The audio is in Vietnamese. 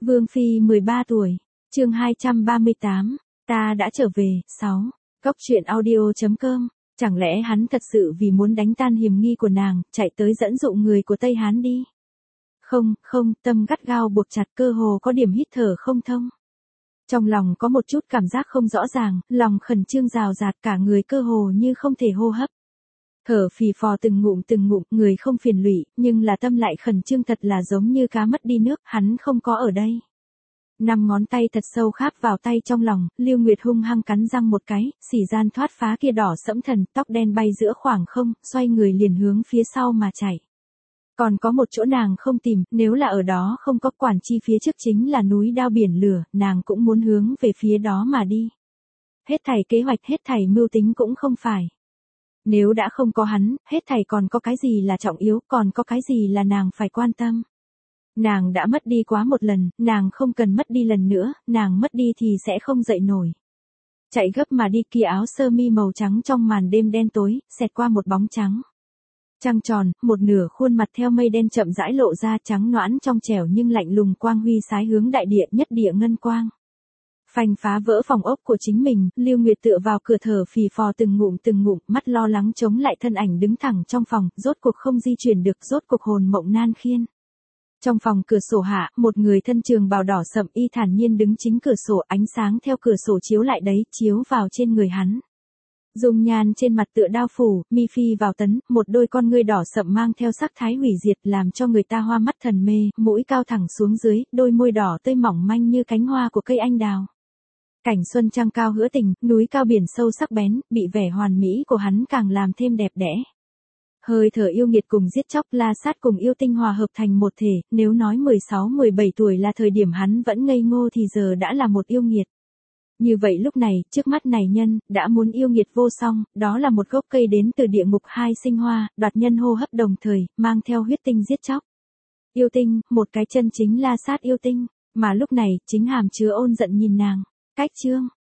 Vương Phi 13 tuổi, chương 238, ta đã trở về, 6. Cốc truyện audio.com, chẳng lẽ hắn thật sự vì muốn đánh tan hiểm nghi của nàng, chạy tới dẫn dụ người của Tây Hán đi? Không, tâm gắt gao buộc chặt, cơ hồ có điểm hít thở không thông. Trong lòng có một chút cảm giác không rõ ràng, lòng khẩn trương rào rạt, cả người cơ hồ như không thể hô hấp. Thở phì phò từng ngụm, người không phiền lụy, nhưng là tâm lại khẩn trương, thật là giống như cá mất đi nước, hắn không có ở đây. 5 ngón tay thật sâu kháp vào tay trong lòng, Lưu Nguyệt hung hăng cắn răng một cái, xỉ gian thoát phá kia đỏ sẫm thần, tóc đen bay giữa khoảng không, xoay người liền hướng phía sau mà chạy. Còn có một chỗ nàng không tìm, nếu là ở đó không có quản chi, phía trước chính là núi đao biển lửa, nàng cũng muốn hướng về phía đó mà đi. Hết thảy kế hoạch, hết thảy mưu tính cũng không phải. Nếu đã không có hắn, hết thảy còn có cái gì là trọng yếu, còn có cái gì là nàng phải quan tâm. Nàng đã mất đi quá một lần, nàng không cần mất đi lần nữa, nàng mất đi thì sẽ không dậy nổi. Chạy gấp mà đi, kia áo sơ mi màu trắng trong màn đêm đen tối, xẹt qua một bóng trắng. Trăng tròn, một nửa khuôn mặt theo mây đen chậm rãi lộ ra, trắng nõn trong trẻo nhưng lạnh lùng, quang huy sái hướng đại địa, nhất địa ngân quang. Phanh phá vỡ phòng ốc của chính mình, Lưu Nguyệt tựa vào cửa thở phì phò từng ngụm, mắt lo lắng chống lại thân ảnh đứng thẳng trong phòng, rốt cuộc không di chuyển được, rốt cuộc hồn mộng nan khiên. Trong phòng cửa sổ hạ, một người thân trường bào đỏ sậm y thản nhiên đứng chính cửa sổ, ánh sáng theo cửa sổ chiếu lại đấy, chiếu vào trên người hắn. Dung nhan trên mặt tựa đao phủ, mi phi vào tấn, một đôi con ngươi đỏ sậm mang theo sắc thái hủy diệt, làm cho người ta hoa mắt thần mê, mũi cao thẳng xuống dưới, đôi môi đỏ tươi mỏng manh như cánh hoa của cây anh đào. Cảnh xuân trăng cao hữu tình, núi cao biển sâu sắc bén, bị vẻ hoàn mỹ của hắn càng làm thêm đẹp đẽ. Hơi thở yêu nghiệt cùng giết chóc, la sát cùng yêu tinh hòa hợp thành một thể, nếu nói 16-17 tuổi là thời điểm hắn vẫn ngây ngô thì giờ đã là một yêu nghiệt. Như vậy lúc này, trước mắt này nhân, đã muốn yêu nghiệt vô song, đó là một gốc cây đến từ địa ngục hai sinh hoa, đoạt nhân hô hấp đồng thời, mang theo huyết tinh giết chóc. Yêu tinh, một cái chân chính la sát yêu tinh, mà lúc này, chính hàm chứa ôn giận nhìn nàng. Cách chương,